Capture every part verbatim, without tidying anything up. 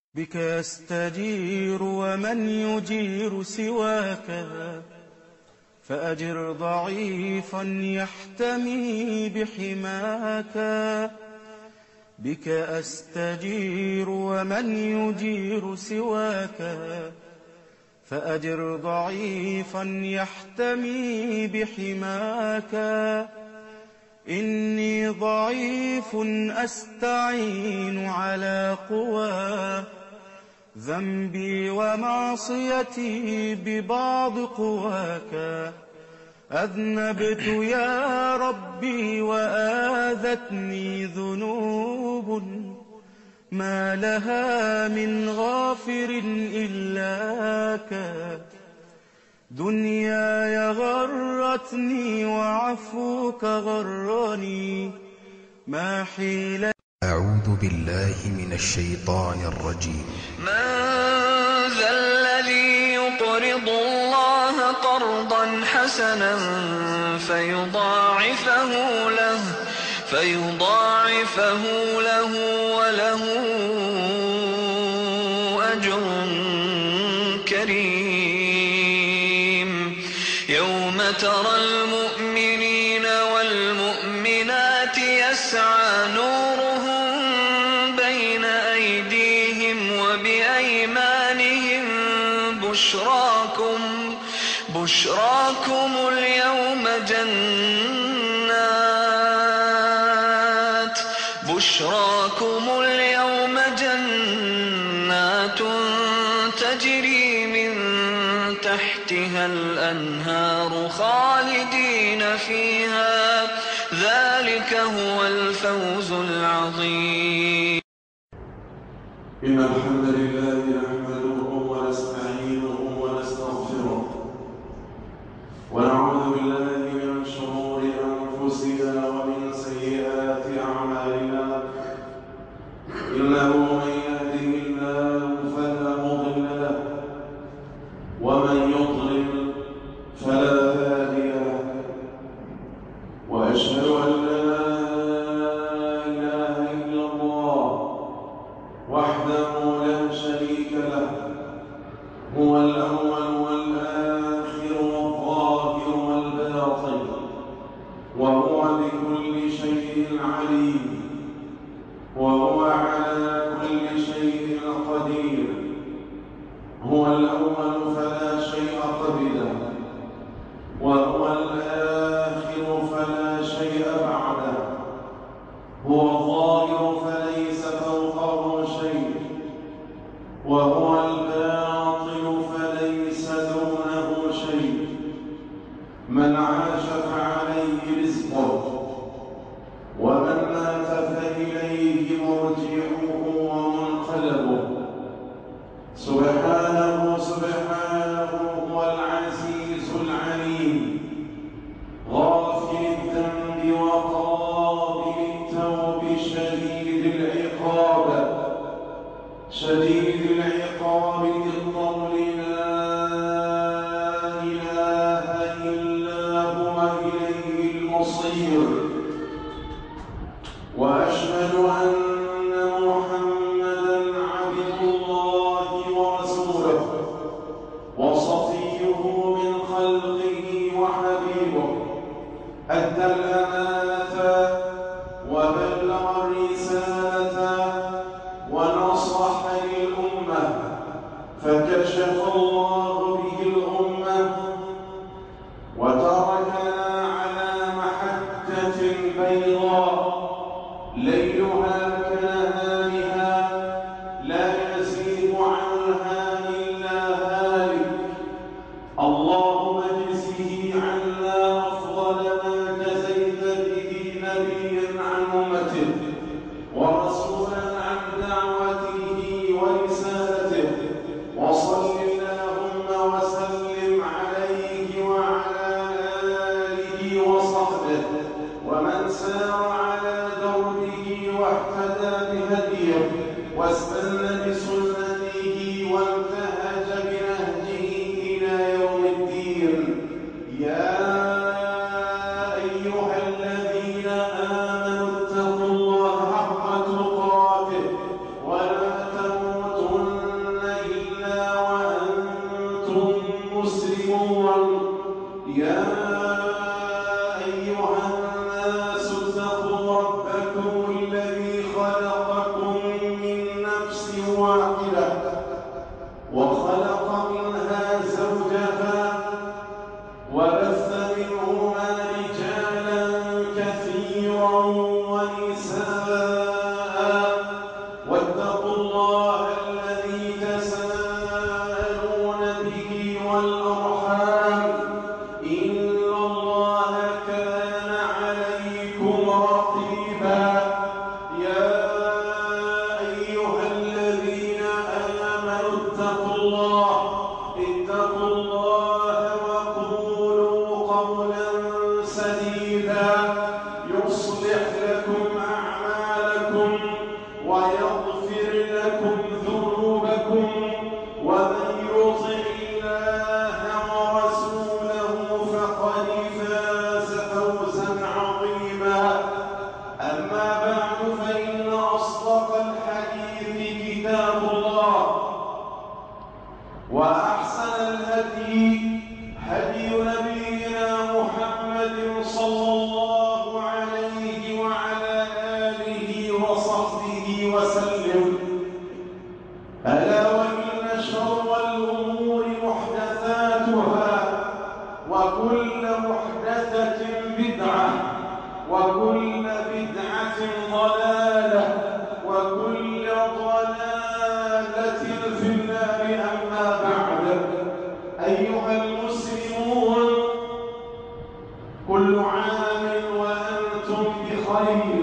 بك أستجير ومن يجير سواك، فأجر ضعيفا يحتمي بحماك. بك أستجير ومن يجير سواك، فأجر ضعيفا يحتمي بحماك. إني ضعيف أستعين على قوى ذنبي ومعصيتي ببعض قواك. أذنبت يا ربي وآذتني ذنوب ما لها من غافر إلاك. دنياي غرتني وعفوك غرني، ما حيلة. أعوذ بالله من الشيطان الرجيم. من ذا الذي يقرض الله قرضا حسنا فيضاعفه له فيضاعفه له وله أجر كريم. يوم ترى المؤمنين والمؤمنات يسعى نورهم بين أيديهم وبأيمانهم بشراكم بشراكم اليوم جنات بشراكم اليوم جنات تجري من تحتها الأنهار خالدين فيها، ذلك هو الفوز العظيم. إن الحمد لله نحمده ونستعينه ونستغفره ونعوذ بالله من شرور أنفسنا ومن سيئات أعمالنا. إنه من يهده الله فلا مضل له ومن يضلل فلا هادي له. وأشهد أن لا إله إلا الله وحده لا شريك له، هو الأول والآخر والظاهر والباطن، وهو بكل شيء عليم، وهو على كل شيء قدير. هو الأول فلا شيء قبله، وهو الآخر فلا شيء بعده، هو الظاهر فليس فوقه شيء، وهو الباطن فليس دونه شيء. من عاش فعليه رزقه، ومن مات فإليه مرجعه ومنقلبه. سبحانه سبحانه هو العزيز العليم، غافر الذنب وقابل التوب شديد العقاب شديد العقاب ذي الطول لا إله إلا هو إليه المصير. وأشهد أن محمدًا عبد الله ورسوله وصفيه من خلقه وحبيبه، أدى الأمانة وبلغ الرسالة ونصح للأمة، فكشف الله به الأمة وتركنا على محجة بيضاء ليلها كنهارها لا يزيغ عنها إلا هالك. اللهم اجزه عنا أفضل ما جزيت به نبيا عن أمته ورسولا عن دعوته ورسالته. وصل اللهم وسلم عليه وعلى آله وصحبه ومن سار على دربه واهتدى بهديه واستنى بسنته وانتهج بنهجه إلى يوم الدين. يا أيها الذين آمنوا اتقوا الله حق تقاته ولا تموتن المسلمون يا أيها الناس اتقوا ربكم الذي خلقكم من نفس واحدة وخلق منها زوجها وبث منهما رجالا كثيرا ونساء واتقوا الله الذي تساءلون به والأرحام إن الله كان عليكم رقيبا يا أيها الذين آمنوا اتقوا الله اتقوا الله وقولوا قولا سديدا يصلح لكم أعمالكم ويغفر لكم ذنوبكم ومن يطع الله ورسوله فقد فاز فوزا عظيما أما بعد فإن أصدق الحديث كتاب الله وأحسن الهدي هدي نبينا محمد صلى الله عليه وعلى آله وصحبه وسلم ألا وإن شر الأمور محدثاتها وكل محدثة بدعة وكل بدعة ضلالة وكل ضلالة في النار أما بعد أيها المسلمون كل عام وأنتم بخير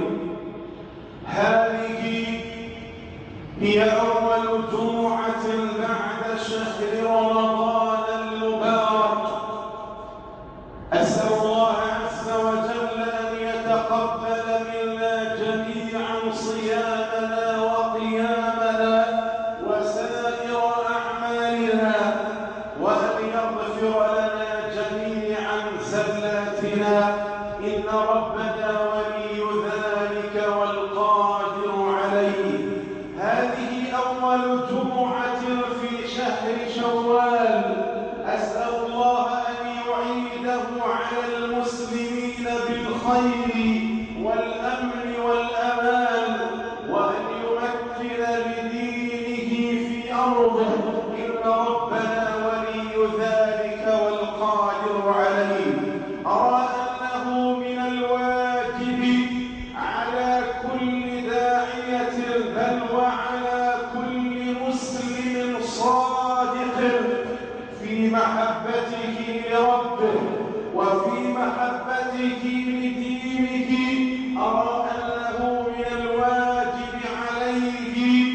هذه هي أول جمعة بعد شهر رمضان المبارك أسأل الله عز وجل أن يتقبل منا جميعا صيامنا وقيامنا وسائر أعمالنا وأن يغفر لنا جميعا زلاتنا إن ربنا ولي ذلك والقادر عليه هذه أول جمعة في شهر شوال أسأل الله أن يعيده على المسلمين بالخير والأمن والأمان وأن يمكن لدينه في أرضه إن ربنا ولي ذلك والقادر عليه أرى أنه من الواجب على كل داعية بل وعلى كل مسلم صادق في محبته لربه وفي محبته لدينه أرى أنه من الواجب عليه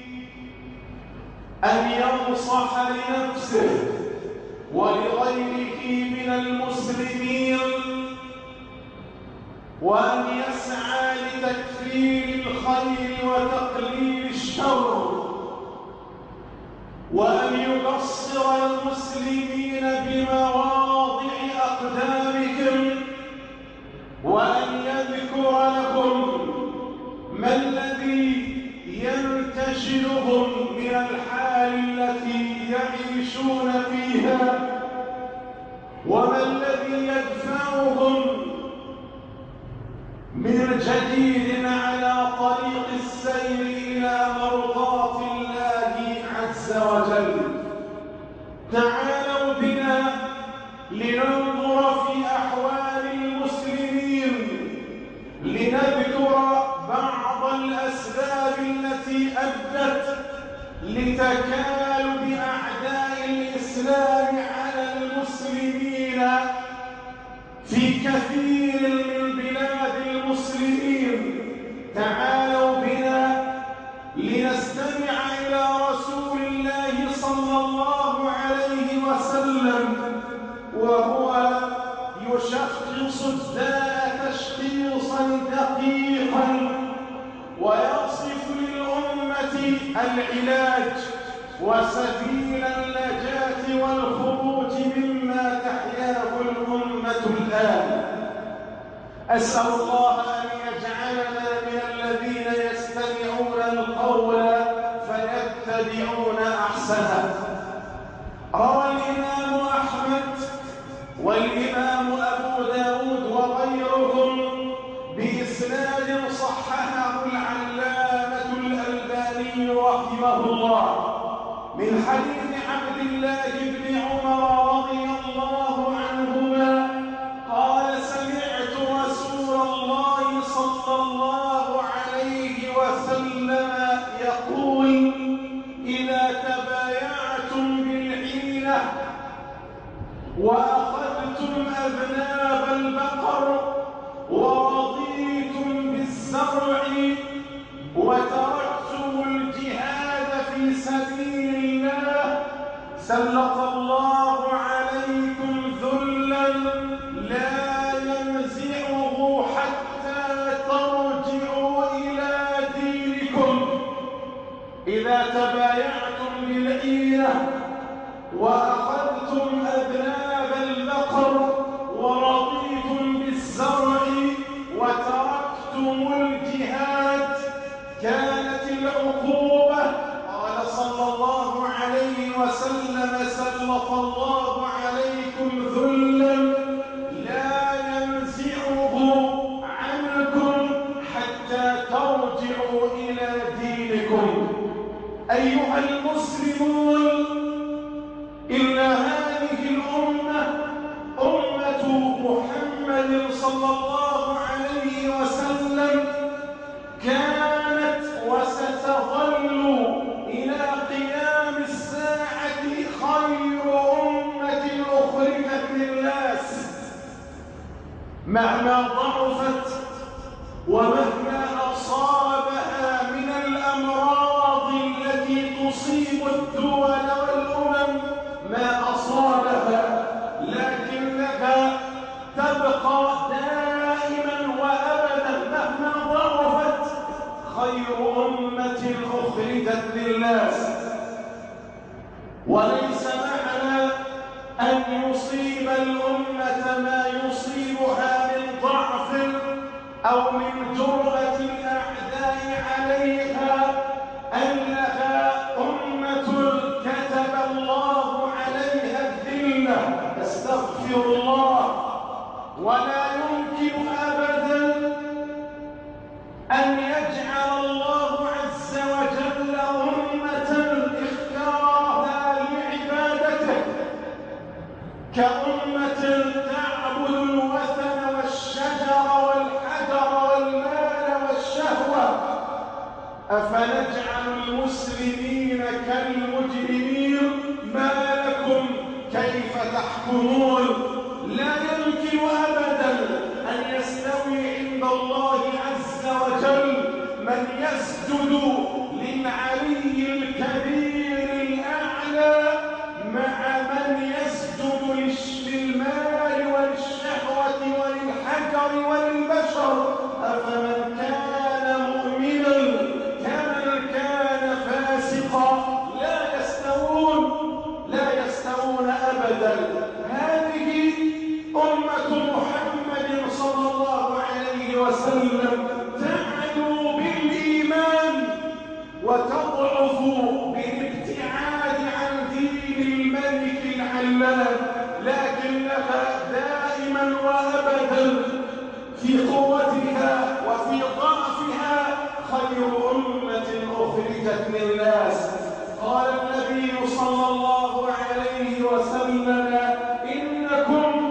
أن ينصح لنفسه ولغيره من المسلمين وأن يسعى لتكفير الخير وتقليل الشر وأن يبصر المسلمين بمواضع أقدامهم وأن يذكر لهم ما الذي ينتشلهم من الحال التي يعيشون فيها وما الذي يدفعهم من جديد على طريق السير إلى مرضاة الله عز وجل. تعالوا بنا لننظر في أحوال المسلمين لنذكر بعض الأسباب التي أدت لتكالب أعداء الإسلام على المسلمين في كثير من بلاد المسلمين. تعالوا بنا لنستمع إلى رسول الله صلى الله عليه وسلم وهو يشخص الداء تشخيصا دقيقا ويصف للأمة العلاج وسبيل النجاة والخروج مما تحياه الأمة الآن. أسأل الله أن يجعلنا من الذين يستمعون القول فيتبعون أحسنه. روى الإمام أحمد والإمام أبو داود وغيرهم بإسناد صححه العلامة الألباني رحمه الله من حديث عبد الله بن عمر رضي الله عنهما قال سمعت رسول الله صلى الله عليه وسلم يقول إذا تبايعتم بالعينة وأخذتم أذناب البقر ورضيتم بالزرع وتركتم الجهاد في سبيل الله سلط الله عليكم ذلا لا ينزعه حتى ترجعوا إلى دينكم. إذا تبايعتم بالعينة وأخذتم أذناب البقر ورضيتم بالزرع وتركتم الجهاد كانت العقوبة قال صلى الله عليه وسلم سلط الله عليكم ذلا لا ينزعه عنكم حتى ترجعوا إلى دينكم. أيها المسلمون، إن هذه الأمة أمة محمد صلى الله عليه وسلم كانت وستظل إلى قيام الساعة خير أمة أخرجت للناس مهما ضعفت ومهما أصابها من الأمراض التي تصيب الدول والأمم ما أصابها، لكنها تبقى دائما وأبدا مهما ضعفت خير أمة أخرجت للناس. وليس معنى أن يصيب الأمة ما يصيبها من ضعف أو من جرأة الأعداء عليها أنها أمة كتب الله عليها الذلة، استغفر الله. ولا يمكن أبدا أن يجعل الله عز وجل أمة اختارها لعبادته كأمة تعبد الوثن والشجر والحجر والمال والشهوة. أفنجعل المسلمين كالمجرمين ما لكم كيف تحكمون؟ لا يمكن أبدا أن يستوي عند الله عز وجل من يسجد للعلي الكبير الأعلى مع من يسجد للمال وللشهوة وللحجر وللبشر. أفمن كان مؤمنا كمن كان فاسقا لا يستوون لا يستوون أبدا. هذه أمة محمد صلى الله عليه وسلم تعلو بالإيمان وتضعف بالابتعاد عن دين الملك العلام، لكنها دائما وأبدا في قوتها وفي ضعفها خير أمة أخرجت للناس. قال النبي صلى الله عليه وسلم إنكم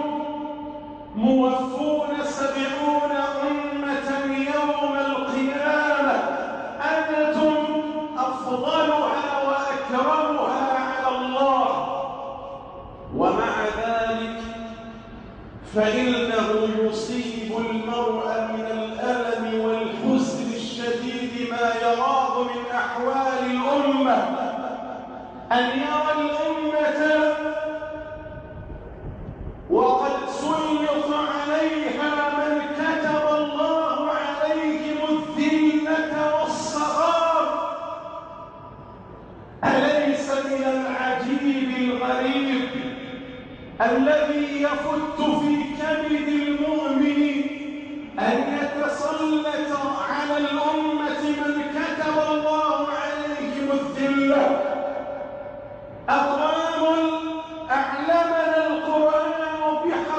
موفون سبعون أمة يوم القيامة أنتم أفضلها وأكرمها على الله، ومع ذلك فإنه يصيب المرء من الألم والحزن الشديد ما يراه من أحوال الأمة أن يرى الأمة وقد سلط عليها من كتب الله عليهم الذلة والصغار. أليس من العجيب الغريب الذي يفت في كبد المؤمن أن يتسلط على الأمة من كتب الله عليهم الذلة؟ أقوام أعلمنا القرآن بحق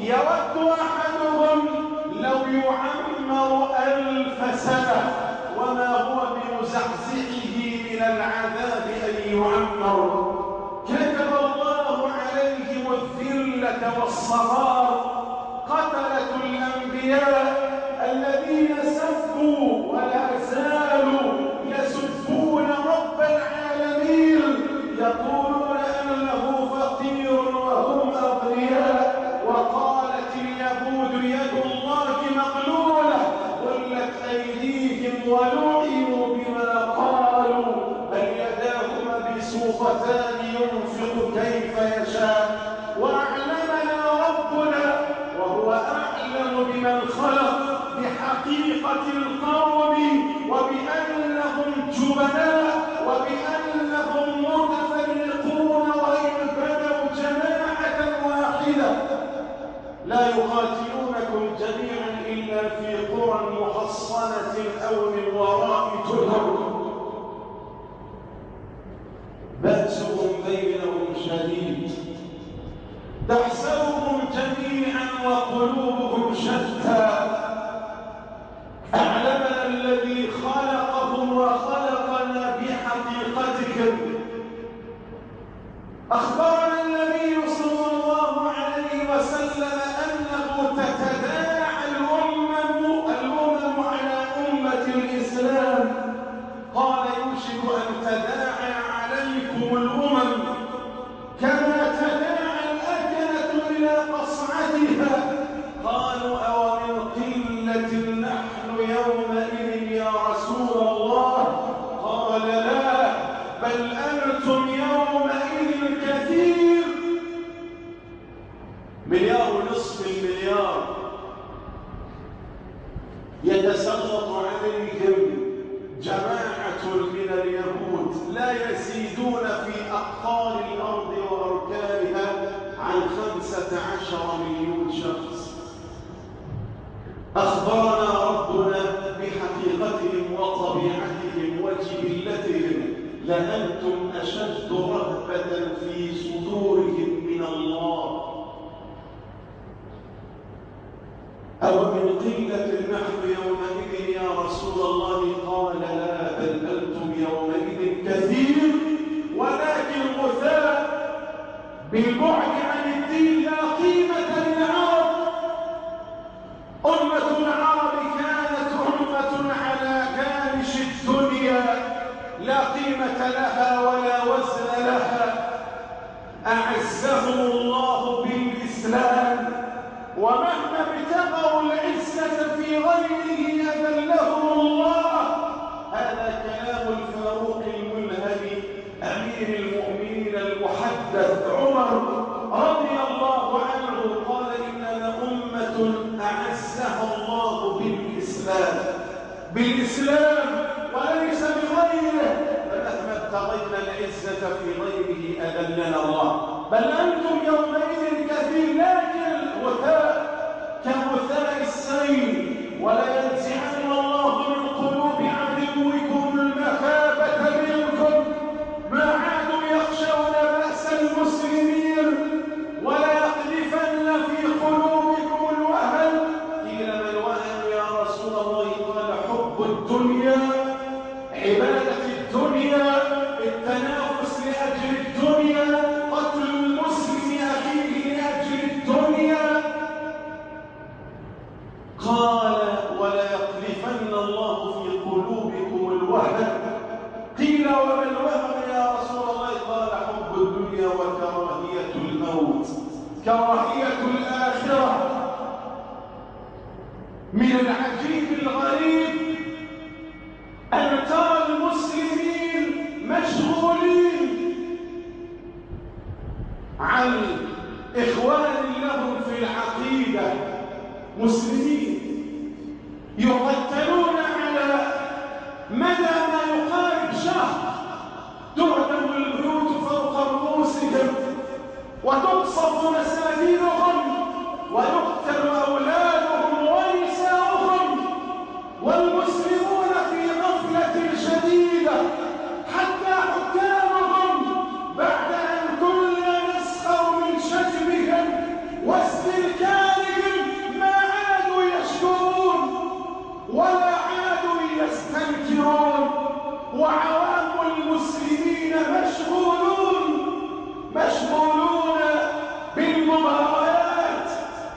يود أحدهم لو يعمر ألف سنة وما هو بمزحزحه من العذاب أن يعمر. كتب الله عليهم الذلة والصغار، قتلة الأنبياء الذين سبوا ولا زالوا يسبون رب العالمين، يقولون أنه فقير وهم أغنياء. وقالت اليهود يد الله مغلولة غلت أيديهم ولعنوا بما قالوا بل يداه مبسوطتان ينفق كيف يشاء. وأعلمنا ربنا وهو أعلم بمن خلق بحقيقة القوم وبأنهم جبناء وبأنهم متفرقون وإن بنوا جماعة واحدة لا يقاتلونكم جميعا إلا في قرى محصنة أو من وراء جدر بأسهم بينهم شديد تحسبهم جميعا وقلوبهم شتى. أعلمنا الذي خلقهم وخلقنا بحقيقتهم. أخبرنا النبي صلى الله عليه وسلم أنه تتداعى الأمم الأمم على أمة الإسلام. قال يوشك أن تداعى عليكم الأمم كما تداعى الأكلة إلى قصعتها. قالوا أو من قلة نحن يومئذ يا رسول الله؟ قال لا بل أنتم يومئذ كثير. مليار ونصف المليار يتسلط عليهم جماعة من اليهود لا يزيدون في أقطار الأرض وأركانها عن خمسة عشر مليون شخص. أخبرنا ربنا بحقيقتهم وطبيعتهم وجبلتهم لأنتم أشد رهبة في صدورهم من الله. أو من قلة نحن يومئذ يا رسول الله؟ قال لا بل أنتم يومئذ كثير ولكن غثاء بالبعد عن الدين لا قيمة للعرب. أمة العرب كانت أمة على كامش الدنيا لا قيمة لها ولا وزن لها. أعزهم الله بالإسلام ومهما ابتغوا العزة في غيره أذلهم الله. هذا كلام الفاروق الملهم أمير المؤمنين المحدث عمر رضي الله عنه قال إننا أمة أعزها الله بالإسلام بالإسلام وليس بغيره. فمهما ابتغينا العزة في غيره أذلنا الله. بل أنتم يومئذ كثير لكن غثاء كغثاء السيل. ولا ينزعن الله من قلوب عدوكم المخافة منكم ما عادوا يخشون بأس المسلمين ولا يقذفن في قلوبكم الوهن. قيل ما الوهن يا رسول الله؟ قال حب الدنيا، عبادة الدنيا، التنافس لأجل الدنيا، قتل المسلم أخيه لأجل الدنيا. قال ولا يقذفن الله في قلوبكم الوهن. قيل وما الوهن يا رسول الله؟ قال حب الدنيا وكراهية الموت، كراهية الآخرة. من العجيب الغريب أن ترى المسلمين مشغولين عن إخوان لهم في العقيدة، مسلمين يقتلون على مدى ما يقارب شهر، تهدم البيوت فوق رؤوسهم وتقصف مساجدهم ويقتل أولادهم ونساؤهم والمسلمون في غفلة شديدة حتى حكامهم بعد أن كنا نسخر من شتمهم واستنكارهم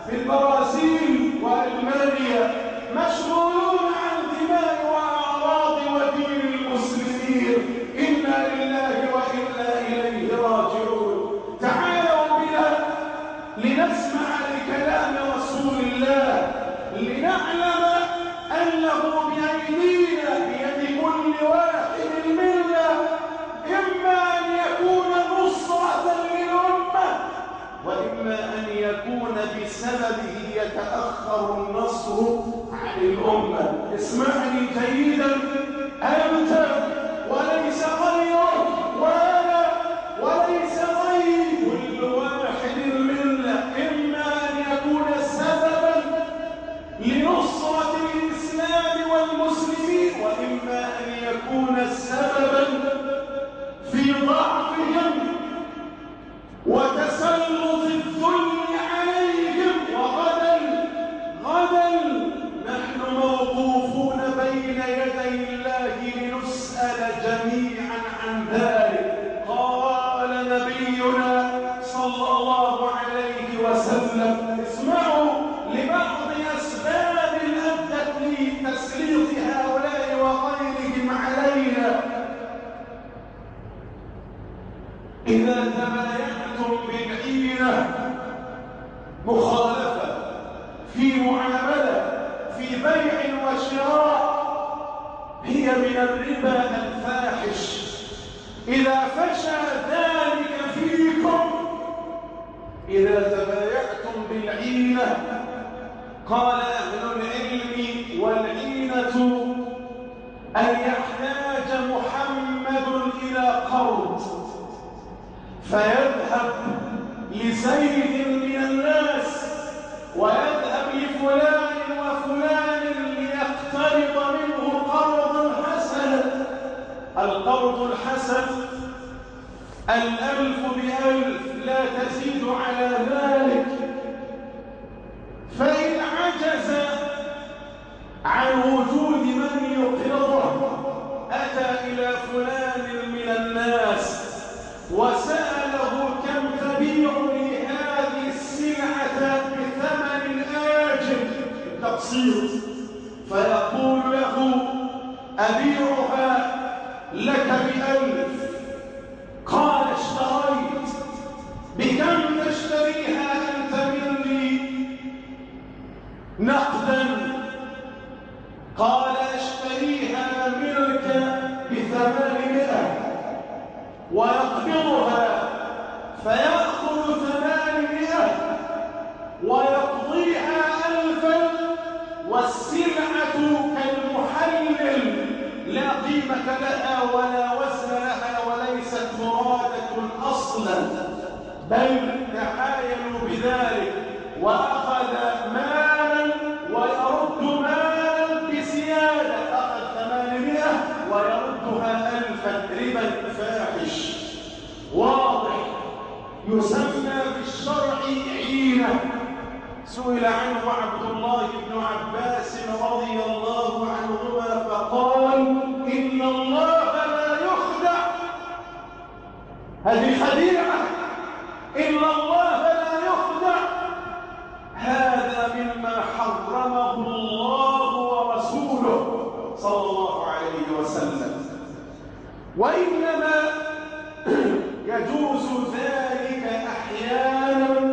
في البرازيل وألمانيا مشغولون عن دماء وأعراض ودين المسلمين. إنا لله وإنا إليه راجعون. تعالوا بنا لنسمع لكلام رسول الله، لنعلم أنه بأيدينا بيد كل واحد منا إما أن يكون نصرة للأمة وإما أن يكون بسببه يتأخر النصر عن الأمة. اسمعني جيدا، أنت وليس غيرك وأنا وليس غيري، كل واحد منا إما أن يكون سببا لنصرة الإسلام والمسلمين وإما أن يكون سببا في ضعفهم وتسلط الذل عليهم. وغدا غدا نحن موقوفون بين يدي الله لنسأل جميعا عن ذلك. قال نبينا صلى الله عليه وسلم: اسمعوا لبعض أسباب أدت لتسليط هؤلاء وغيرهم علينا. إذا تبايعتم بالعينة، مخالفة في معاملة في بيع وشراء، هي من الربا الفاحش. إذا فشى ذلك فيكم، إذا تبايعتم بالعينة، قال أهل العلم: والعينة أن يحتاج محمد إلى قرض فيذهب لزيد من الناس ويذهب لفلان وفلان ليقترض منه قرضا حسنا. القرض الحسن الألف بألف لا تزيد على ذلك. فإن عجز عن وجود من يقرضه أتى إلى فلان من الناس وسأله: كم تبيع لي هذه السلعة بثمن آجل تقسيط؟ فيقول له: أبيعها لك بألف. قال: اشتريت. بكم تشتريها أنت مني نقدا؟ قال: اشتريها منك بثمانمائة. ويقبضها فيأخذ ثمانمائة ويقضيها ألفا، والسلعة كالمحلل لا قيمة لها ولا وزن لها وليست مرادة أصلا، بل تحايلوا بذلك وأخذ مالا ويرد مالا بزيادة. أخذ ثمانمائة ويردها ألفا، ربا فاحش واضح يسمى بالشرع عينة. سئل عنه عبد الله بن عباس رضي الله عنهما فقال: إن الله لا يخدع. هذه خديعة، إن الله لا يخدع. هذا مما حرمه الله ورسوله صلى الله عليه وسلم. وإنما يجوز ذلك أحيانا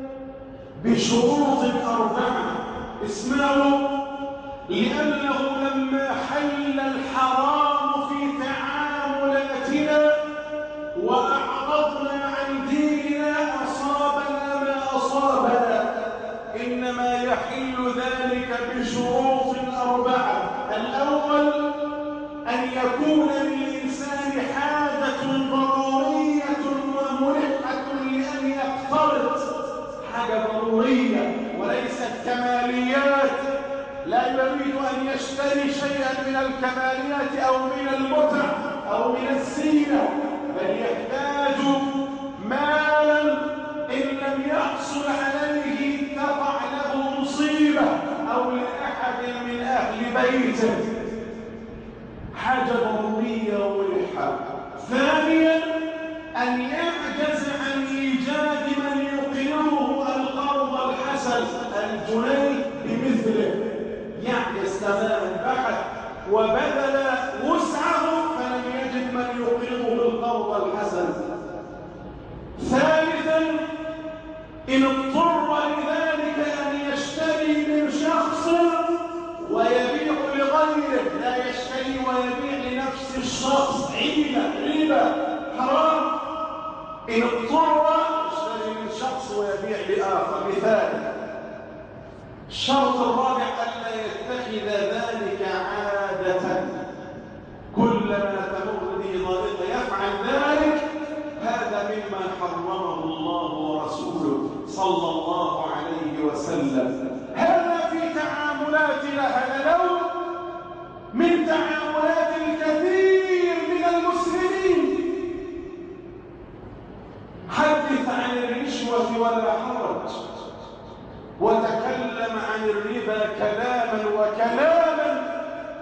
بشروط أربعة. اسمعوا، لأنه لما حل الحرام في تعاملاتنا وأعرضنا عن ديننا أصابنا ما أصابنا، إنما يحل ذلك بشروط أربعة. الأول أن يكون للإنسان حاجة ضرورية وملحة لأن يقترض، حاجة ضرورية وليست كماليات. لا يريد أن يشتري شيئا من الكماليات أو من المتع أو من الزينة، بل يحتاج مالا إن لم يحصل عليه تقع له مصيبة أو لأحد من أهل بيته، حاجة ضرورية وملحة. ثانيا أن يعجز عن إيجاد من يقرضه القرض الحسن. أذنيه بمثله، يعجز تماما بحث وبذل وسعه فلم يجد من يقرضه القرض الحسن. ثالثا إن اضطر لذلك أن يشتري من شخص ويبيع لغيره، لا يشتري ويبيع لنفس الشخص، عيبة ربا حرام. إن اضطر يشتري من شخص ويبيع لآخر. مثال الشرط الرابع ألا يتخذ ذلك عادة، كلما تمر به ضائقة يفعل ذلك، هذا مما حرمه الله ورسوله صلى الله عليه وسلم. هذا في تعاملاتنا، هذا نوع من تعاملات الكثير من المسلمين. حدث عن الرشوة ولا حرج، وتكلم عن الربا كلاما وكلاما،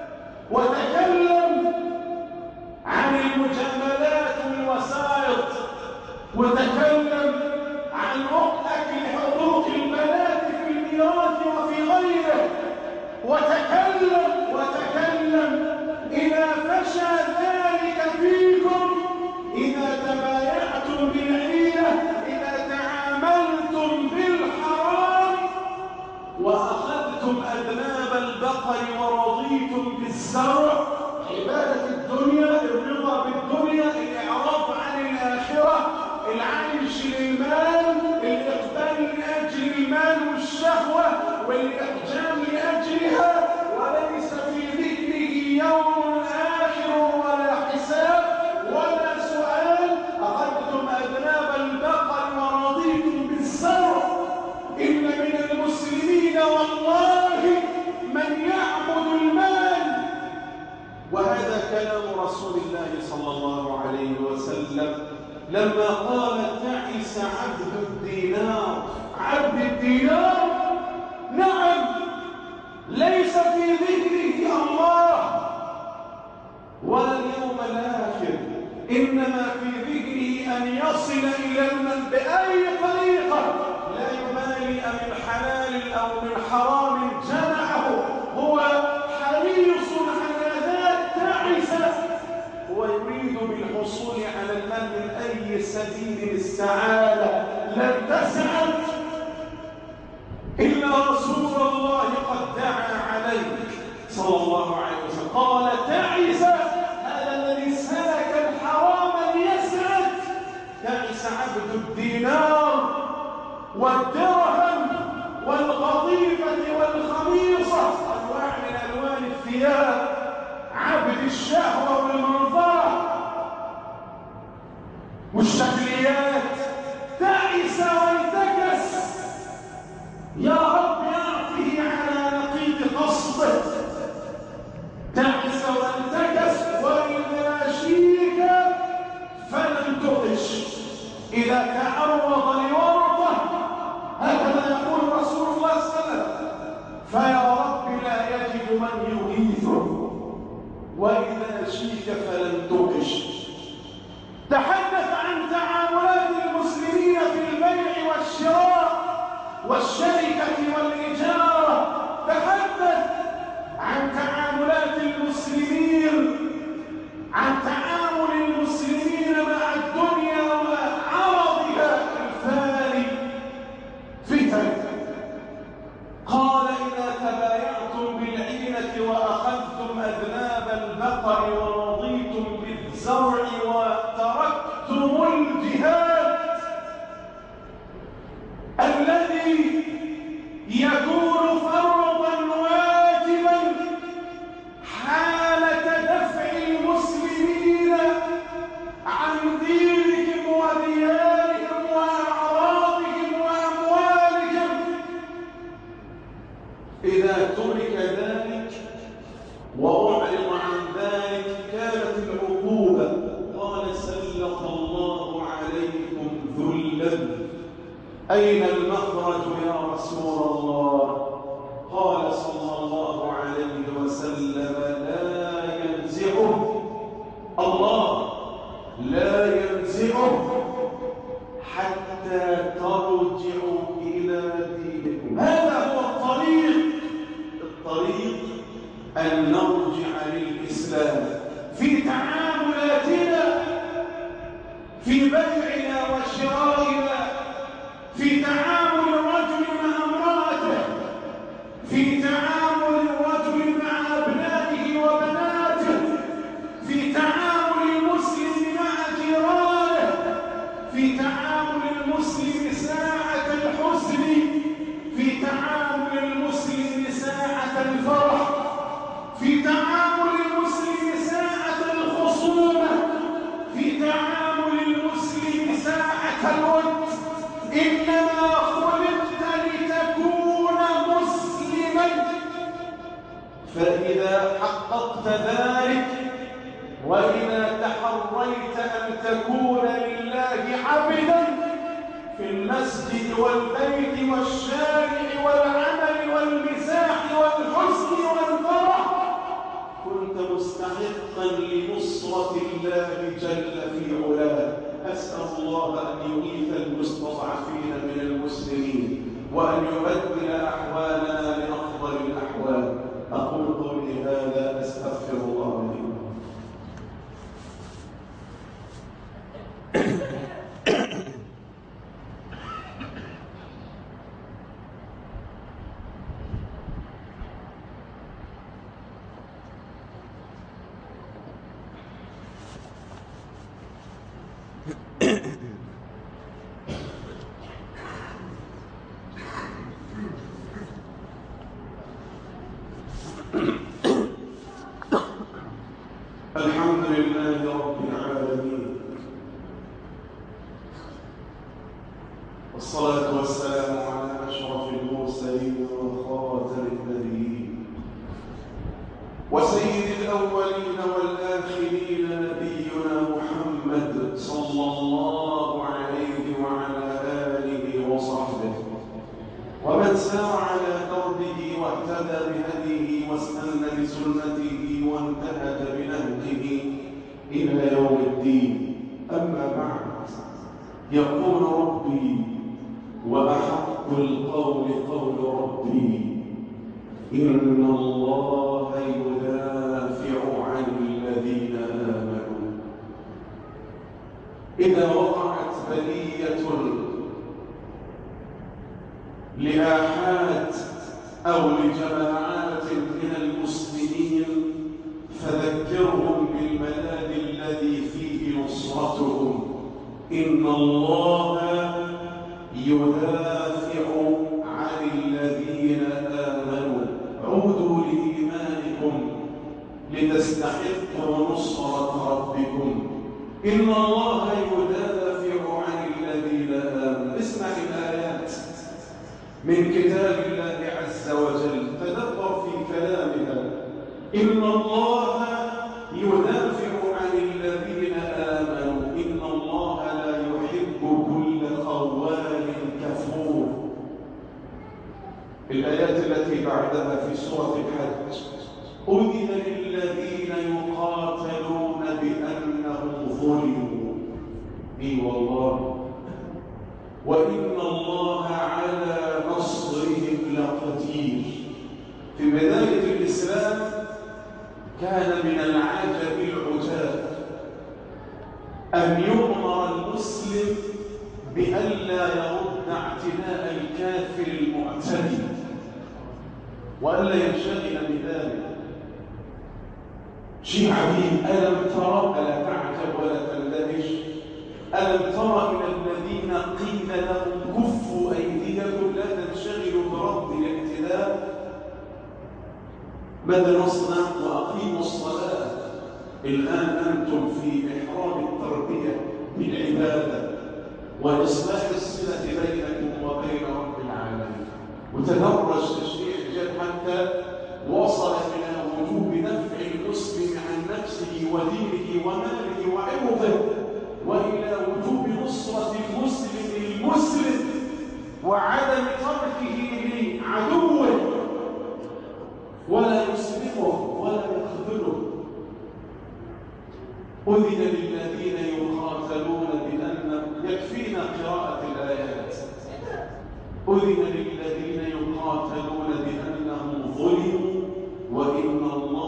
وتكلم عن المجاملات والوسائط، وتكلم عن أكل حقوق البنات في الميراث وفي غيره، وتكلم وتكلم إذا فشى ذلك فيكم، إذا تبايعتم بالعينة، إذا تعاملتم بالحرام وأخذتم أذناب البقر ورضيتم بالزرع، عبادة الدنيا، الرضا بالدنيا، الإعراض عن الآخرة، العيش للمال، الإقبال لأجل المال والشهوة والإحجام لأجلها، وليس في ذكره يوم آخر ولا حساب ولا سؤال. أخذتم أذناب البقر ورضيتم بالزرع. إن من المسلمين والله من يعبد المال، وهذا كلام رسول الله صلى الله عليه وسلم لما قال تعس عبد الدينار. عبد الدينار نعم ليس في ذكره الله ولا اليوم الآخر، إنما في ذكره أن يصل إلى المال بأي طريقة، لا يبالي من حلال أو من حرام جمعه، هو حريص على ذات تعس، هو يريد بالحصول على المال من أي سبيل السعادة. لن تسعد إلا رسول الله قد دعا عليك صلى الله عليه وسلم، قال تعس هذا الذي سلك الحرام ليسعد. تعس عبد الدينار والدرهم والقطيفة والخميصة، أنواع من ألوان الثياب، عبد الشهوة والمنظرة والشكليات. تعس وانتكس، يا رب يعطيه على نقيض قصده. تعس وانتكس وإذا شيك فلم تغش، إذا تعرض لورطة، هكذا يقول رسول الله صلى الله عليه وسلم، فيا رب لا يجد من يغيثه، وإذا شيك فلم تغش. تحدث عن تعاملات المسلمين في البيع والشراء والشركة والإجارة، تحدث عن تعاملات المسلمين، عن تعامل المسلمين مع الدنيا وعرضها الفاني فتن. قال إذا تبايعتم بالعينة وأخذتم أذناب البقر ورضيتم بالزرع وتركتم الجهاد الذي يكون فرضا واجبا حالة دفع المسلمين عن دينهم وديارهم وأعراضهم وأموالهم، إذا ترك ذلك وأعرض عن ذلك كانت العقوبة. قال سلط الله عليكم ذلا. أين المخرج يا رسول الله؟ قال صلى الله عليه وسلم لا ينزعه الله، لا ينزعه حتى ترجعوا إلى دينكم. هذا هو الطريق أن نرجع للإسلام في تعاملاتنا، في بيعنا وشرائنا، في تعامل الرجل مع امرأته، في تعامل الرجل مع أبنائه وبناته، في تعامل المسلم مع جيرانه، في تعامل المسلم ساعة الحزن، في تعامل المسلم ساعة الفرح، في تعامل المسلم ساعة الخصومة، في تعامل المسلم ساعة الود. إنما خلقت لتكون مسلما، فإذا حققت ذلك وإذا تحريت أن تكون لله عبدا في المسجد والبيت والشارع والعمل والمزاح والحزن والفرح، كنت مستحقا لنصرة الله جل في علاه. أسأل الله أن يغيث المستضعفين من المسلمين وأن يبدل أحوالنا لأفضل الأحوال. أقول قولي هذا أستغفر الله لي. الحمد لله رب العالمين، والصلاة والسلام على أشرف المرسلين وخاتم النبيين وسيد الأولين والآخرين نبينا محمد صلى الله عليه وعلى آله وصحبه ومن سار على دربه واهتدى بهديه واستنى بسنته وانتهج بنهجه إلى يوم الدين. أما بعد، يقول ربي وأحق القول قول ربي إن الله يدافع عن الذين آمنوا. إذا وقعت بلية لآحاد أو لجماعات من المسلمين فذكرهم بالملاذ الذي فيه نصرتهم. إن الله يدافع عن الذين آمنوا. عودوا لإيمانكم لتستحقوا نصرة ربكم. إن الله يدافع عن الذين آمنوا. اسمع الآيات من كتاب الله عز وجل، تدبر في كلامها. إن الله يدافع عن الذين آمنوا. إن الله لا يحب كل خوان كفور. الآيات التي بعدها في سورة الحج: أذن للذين يقاتلون بأنهم ظلموا. إي والله، وإن الله على نصرهم لقدير. في بداية الإسلام كان من العجب العجاب أن يؤمر المسلم بألا يرد اعتداء الكافر المعتدي وألا ينشغل بذلك. شيء عجيب. ألم ترى، ألا تعجب ولا تندهش، ألم ترى إلى الذين قيل لهم كفوا أيديكم لا تنشغلوا برد الاعتداء؟ ماذا نصنع؟ وأقيموا الصلاة. الآن أنتم في إحرام التربية بالعبادة وإصلاح الصلة بينكم وبين رب العالمين، وتدرج تشريع الجد حتى وصل إلى وجوب نفع المسلم عن نفسه ودينه وماله وعرضه، وإلى وجوب نصرة المسلم للمسلم وعدم تركه لعدوه ولا يسلمه ولا يخذله. أذن للذين يقاتلون بأن يكفينا قراءة الآيات. أذن للذين يقاتلون بأنهم ظلموا وإن الله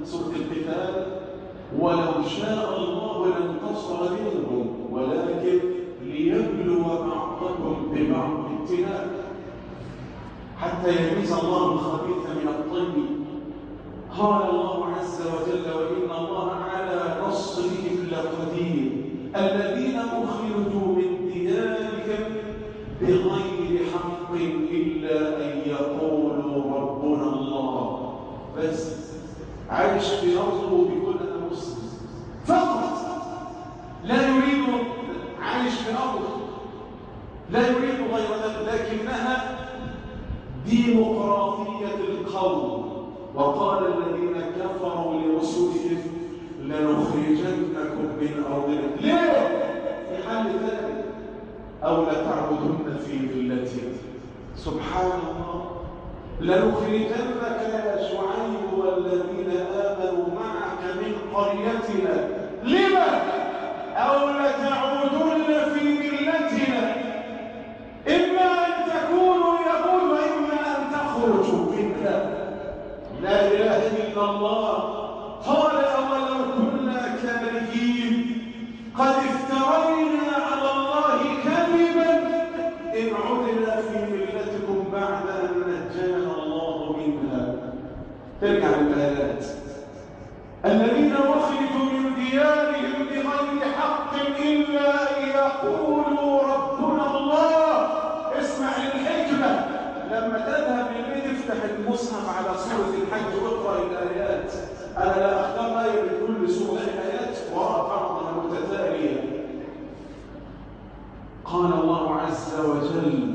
سورة القتال ولو شاء الله لانتصر منهم ولكن ليبلو بعضكم ببعض ابتلاء حتى يميز الله الخبيث من الطيب. قال الله عز وجل وإن الله على نصرهم لقدير الذين أخرجوا من ديارهم بغير حق إلا أن يقولوا ربنا الله. بس عايش في أرضه بيقول أنا مسلم فقط، لا يريد عايش في أرضه لا يريد غير ذلك، لكنها ديمقراطية القوم. وقال الذين كفروا لرسلهم لنخرجنكم من أرضنا. ليه؟ في حال ذلك أو لتعبدن في ملتنا. سبحان الله. لنخرجنك يا شعيب والذين آمنوا معك من قريتنا. لما؟ أو لتعودن في ملتنا إما أن تكونوا يهود وإما أن تخرجوا منها. لا إله إلا الله. قال أولو كنا كارهين قد افترينا على الله كذبا إن عدنا في ملتكم بعد أن نجانا الله منها. ترجع الآيات. الذين أخرجوا من ديارهم بغير حق إلا أن يقولوا ربنا الله. اسمع الحكمة. لما تذهب للبيت افتح المصحف على سورة الحج واقرأ الآيات. أنا لا أختار آية من كل سورة الآيات وأرى بعضها متتالية. قال الله عز وجل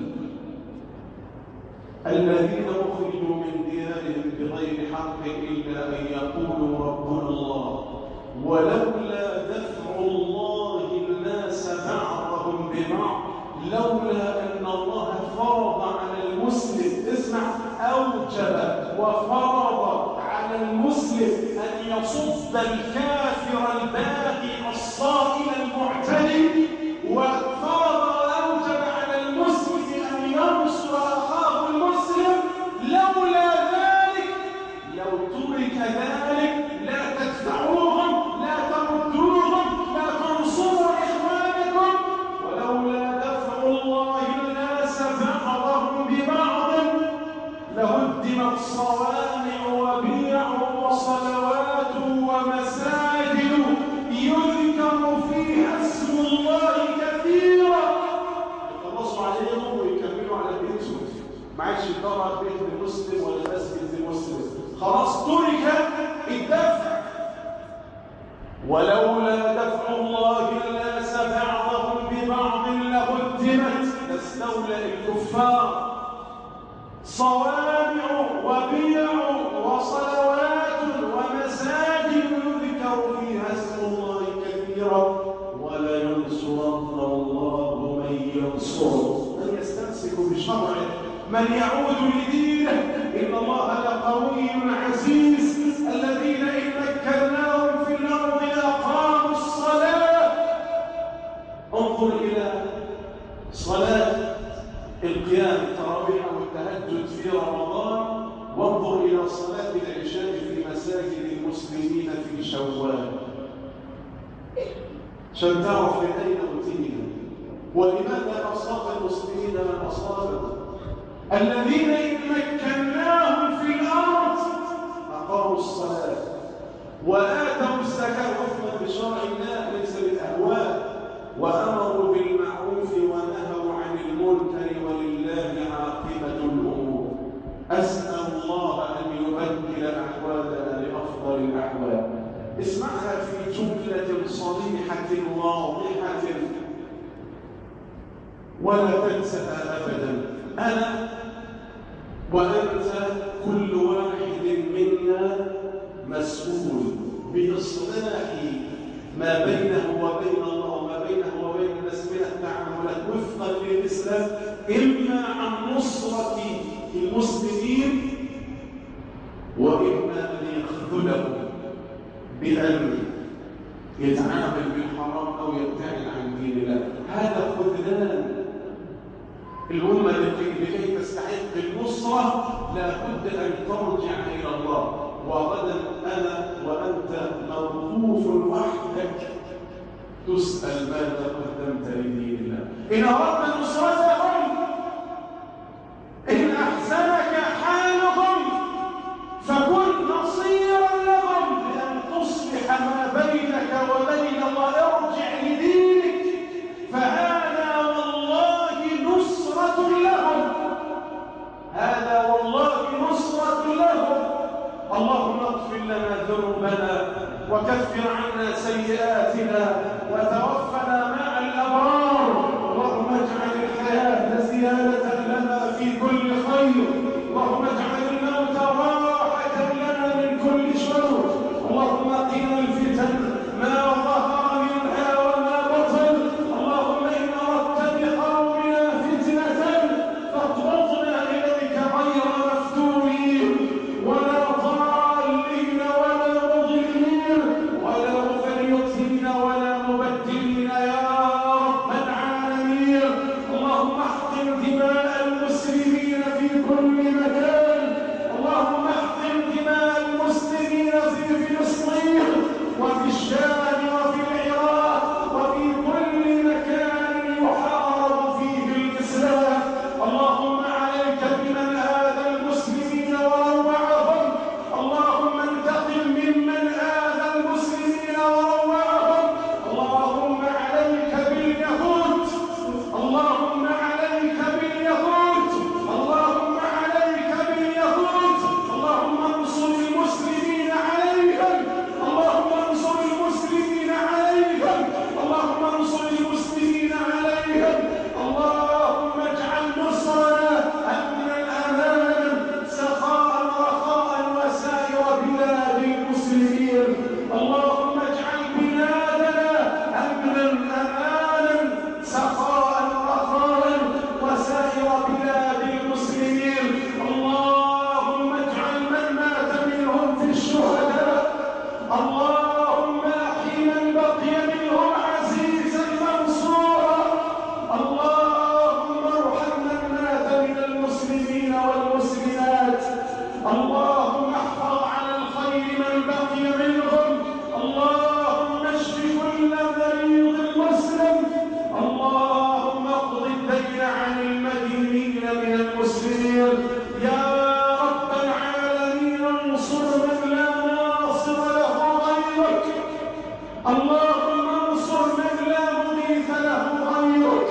الذين أخرجوا من ديارهم بغير حق إلا أن يقولوا ربنا الله ولولا دفع الله الناس بعضهم ببعض لولا أن الله فرض على المسلم. اسمع، أوجب وفرض على المسلم أن يصد الكافر الباغي الصائل المعتدي، وفرض وأوجب على المسلم أن ينصر أخاه المسلم. لولا ذلك لو ترك ذلك لا تدفعوهم لا تردوهم لا تنصروا إخوانكم. ولولا دفع الله الناس بعضهم ببعض لهدمت صوامع وبيع وصلوات ومساجد يذكر فيها اسم الله كثيرا. يخلصوا عليهم ويكملوا على بيتهم، ما عادش يدور بيت المسلم ولا مسجد المسلم، خلاص ترك الدفع. ولولا دفع الله الناس بعضهم ببعض لهدمت تستولى الكفار صوامع وبيع وصلوات ومساجد يذكر فيها اسم الله كثيرا ولينصرن الله من ينصره. من يستمسك بشرعه من يعود لدينه. إن الله لقوي عزيز الذين إن مكناهم في الأرض أقاموا الصلاة. انظر إلى صلاة القيام التراويح والتهجد في رمضان، وانظر إلى صلاة العشاء في مساجد المسلمين في شوال. عشان تعرف من أين أتينا ولماذا أصاب المسلمين من أصابهم. الذين إن مكناهم في الأرض أقاموا الصلاة وآتوا الزكاة وفقا بشرع الله ليس بالأهواء، وأمروا بالمعروف ونهوا عن المنكر ولله عاقبة الأمور. أسأل الله أن يبدل أحوالنا لأفضل الأحوال. اسمعها في جملة صريحة واضحة ولا تنسها أبدا. أنا وأنت كل واحد منا مسؤول بإصلاح ما بينه وبين الله وما بينه وبين الناس من التعاملات وفقا للإسلام، إما عن نصرة المسلمين وإما أن يخذلهم بأن يتعامل بالحرام أو يبتعد عن دين الله. هذا خذلان الأمة لكي تستحق النصرة لا بد أن ترجع إلى الله. وغدا أنا وأنت موقوف وحدك تسأل ماذا قدمت لدين الله. إن أردت نصرتهم، إن أحزنك حالهم، فكن نصيرا لهم لأن تصلح ما بينك وبين الله. ارجع لدينك، فهذا والله نصرة لهم، هذا والله نصرة لهم. اللهم اغفر لنا ذنوبنا وكفر عنا سيئاتنا وتوفنا مع الأبرار. اللهم اجعل الحياة زيادة لنا في كل خير، اللهم اجعل الموت راحة لنا من كل شر. اللهم قنا الفتن ما ظهر منها وما بطن. اللهم إن أردت بقومنا فتنة فاطردنا إليك غير مفتونين ولا ضالين ولا مضلين ولا مفرطين ولا مبدلين يا رب العالمين. اللهم احقن دماء المسلمين في كل مكان، اللهم احقن دماء المسلمين في فلسطين وفي الشام وفي العراق وفي كل مكان يحارب فيه الإسلام. اللهم عليك بمن آذى المسلمين وروعهم، اللهم انتقم ممن آذى المسلمين وروعهم. اللهم عليك باليهود، اللهم عليك باليهود، اللهم عليك باليهود. اللهم انصر المسلمين عليهم، اللهم انصر المسلمين عليهم، اللهم انصر المسلمين عليهم. اللهم اجعل مصرنا أمنا أمانا سخاء رخاء وسائر بلاد المسلمين. اللهم اجعل بلادنا أمنا أمانا سخاء رخاء وسائر بلاد المسلمين. اللهم اجعل من مات منهم في الشهداء، اللهم احي من بقي منهم عزيزا منصورا. اللهم ارحم من مات من المسلمين والمسلمات، اللهم احفظ على الخير من بقي منهم. اللهم اشف كل مريض مسلم، اللهم اقض الدين عن المدينين من المسلمين يا رب العالمين. انصر من لا ناصر له غيرك، اللهم انصر من لا مغيث له غيرك.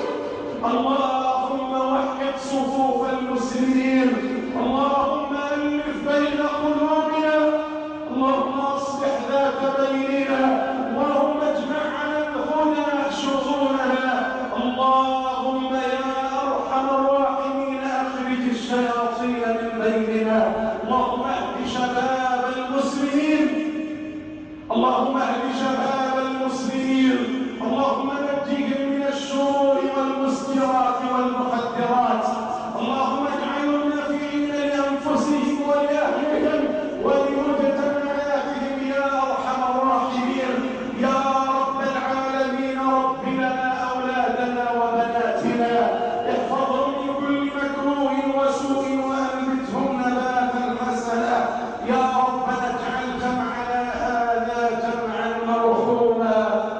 اللهم وحد صفوف المسلمين، اللهم ألف بين قلوبنا، اللهم اصلح ذات بيننا، اللهم اجمع على الهدى شؤوننا. اللهم يا أرحم الراحمين أخرج الشياطين من بيننا. اللهم اهد شباب المسلمين، اللهم اهد شباب المسلمين، اللهم نجهم من الشرور والمسكرات والمخدرات. اللهم اجعلهم نافعين لأنفسهم ولأهلهم ولمجتمعاتهم يا أرحم الراحمين. يا رب العالمين رب لنا أولادنا وبناتنا، احفظهم من كل مكروه وسوء وأنبتهم نباتا حسنا. يا ربنا اجعل جمعنا هذا جمعا مرحوما،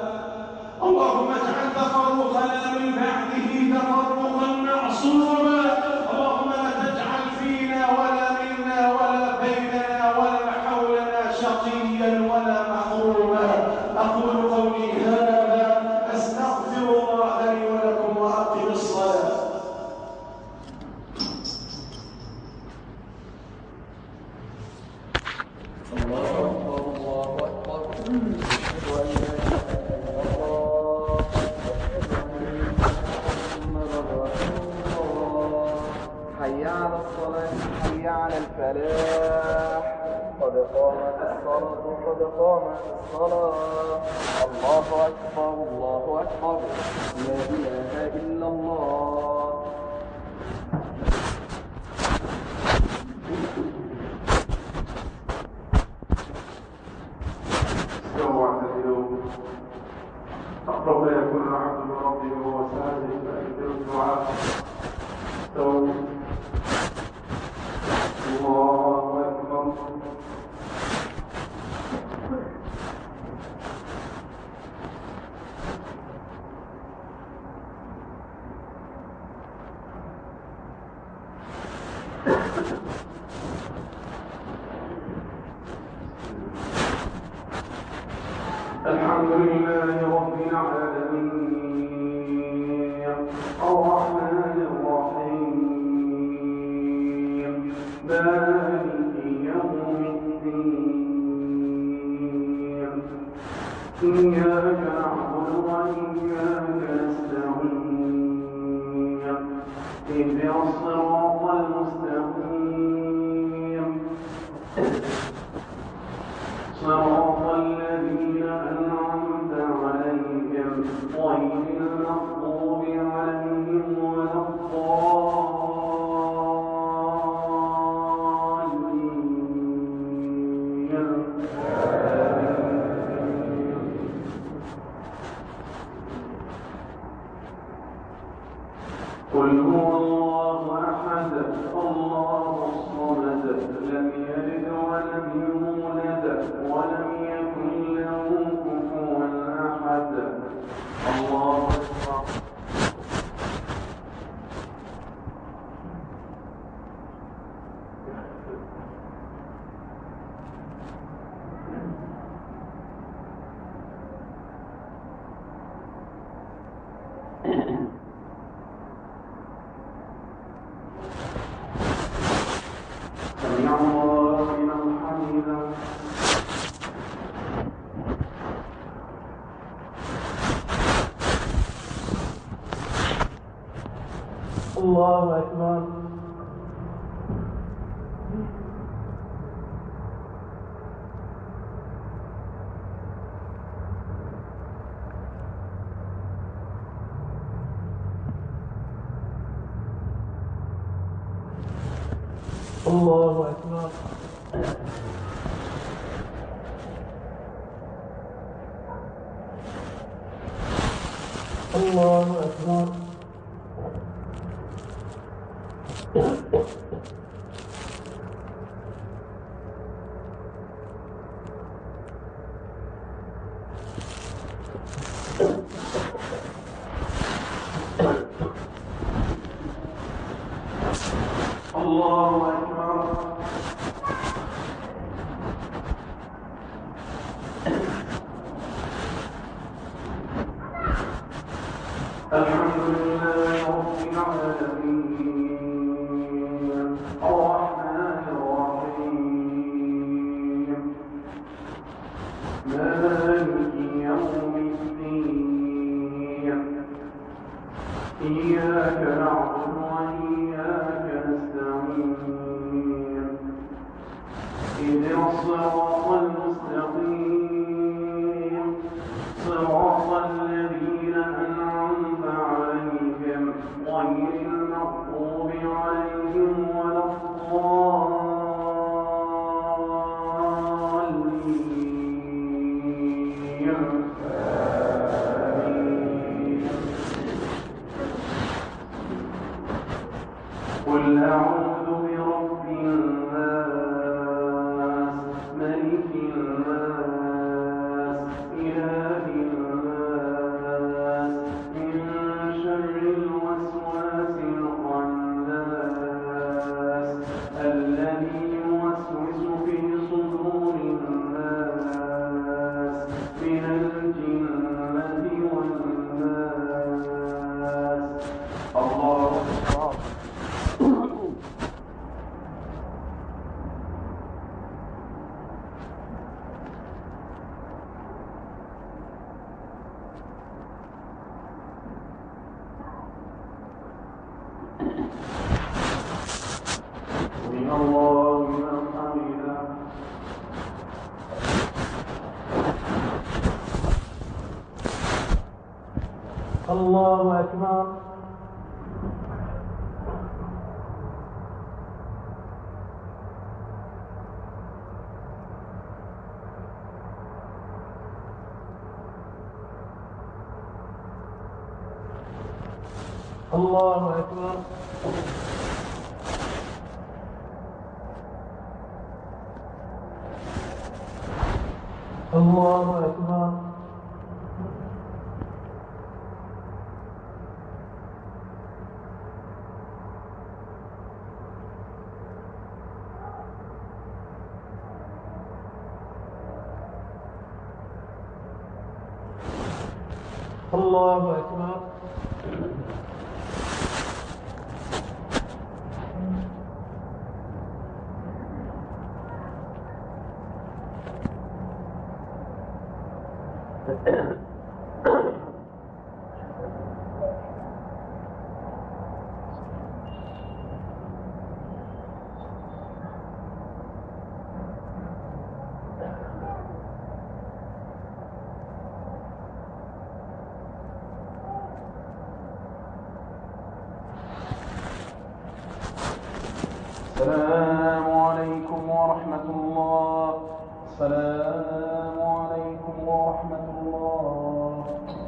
اللهم اجعل تفرقنا من بعده تفرقا معصوما. اللهم لا تجعل فينا ولا منا ولا بيننا ولا حولنا شقيا ولا محروما. أقول قولي هذا أستغفر الله لي ولكم وأقم الصلاة. الله أكبر الله أكبر أشهد أن لا إله إلا الله أشهد أن محمدا رسول الله. حي على الصلاة حي على الفلاح قد قامت الصلاة قد قامت الصلاة. الله أكبر الله أكبر لا إله إلا الله. استووا اعتدلوا، أقرب ما يكون العبد من ربه وهو ساجد فأكثر الدعاء. استووا. الله أكبر. الحمد لله رب العالمين الرحمن الرحيم مالك يوم الدين إياك نعبد وإياك نستعين اهدنا الصراط المستقيم صراط الذين أنعمت عليهم غير المغضوب عليهم ولا الضالين. قل هو الله أحد الله الصمد لم يلد ولم يولد ولم يكن له كفوا أحد. الله أكبر. سمع الله لمن حمده. الله أكبر. الله أكبر. الله أكبر. الله أكبر. الحمد لله رب العالمين الرحمن الرحيم مالك يوم الدين إياك نعبد وإياك نستعين اهدنا الصراط المستقيم صراط الذين أنعمت عليهم غير المغضوب عليهم ولا الضالين. قل أعوذ برب الناس ملك الناس إله الناس من شر الوسواس الخناس الذي يوسوس في صدور الناس من الجنة والناس. الله أكبر. من الله من حمده. الله أكبر. الله أكبر. الله أكبر. الله أكبر. السلام عليكم ورحمة الله. السلام عليكم ورحمة الله.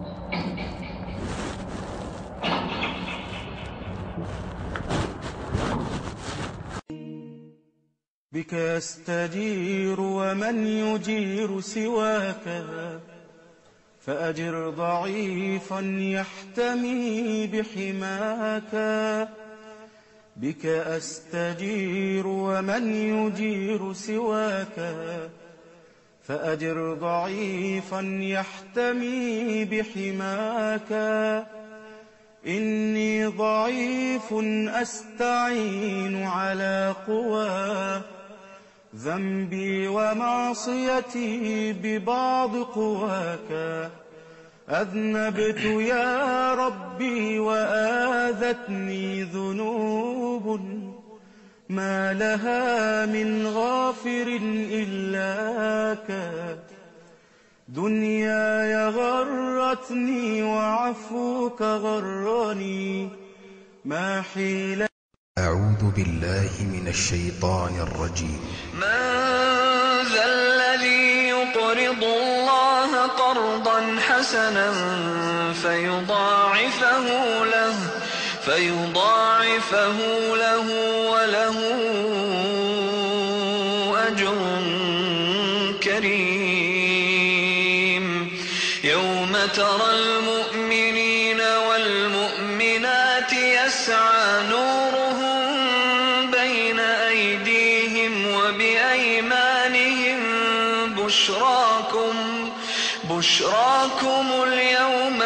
بك يستجير ومن يجير سواك، فأجر ضعيفا يحتمي بحماك. بك أستجير ومن يجير سواك، فأجر ضعيفا يحتمي بحماك. إني ضعيف أستعين على قوى ذنبي ومعصيتي ببعض قواك. أذنبت يا ربي وآذتني ذنوب ما لها من غافر إلاك. دنياي غرتني وعفوك غرني، ما حيلة. أعوذ بالله من الشيطان الرجيم. من ذا الذي يقرض الله قرضا حسنا فيضاعفه له فيضاعفه له وله أجر كريم. يوم ترى المؤمنين والمؤمنات يسعى نورهم بين أيديهم وبأيمانهم بشراكم بشراكم اليوم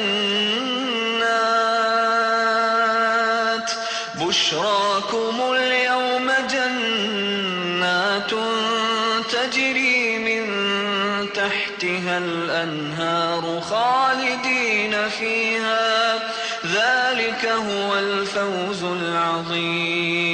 جنات بشراكم اليوم جنات تجري من تحتها الأنهار خالدين فيها، ذلك هو الفوز العظيم.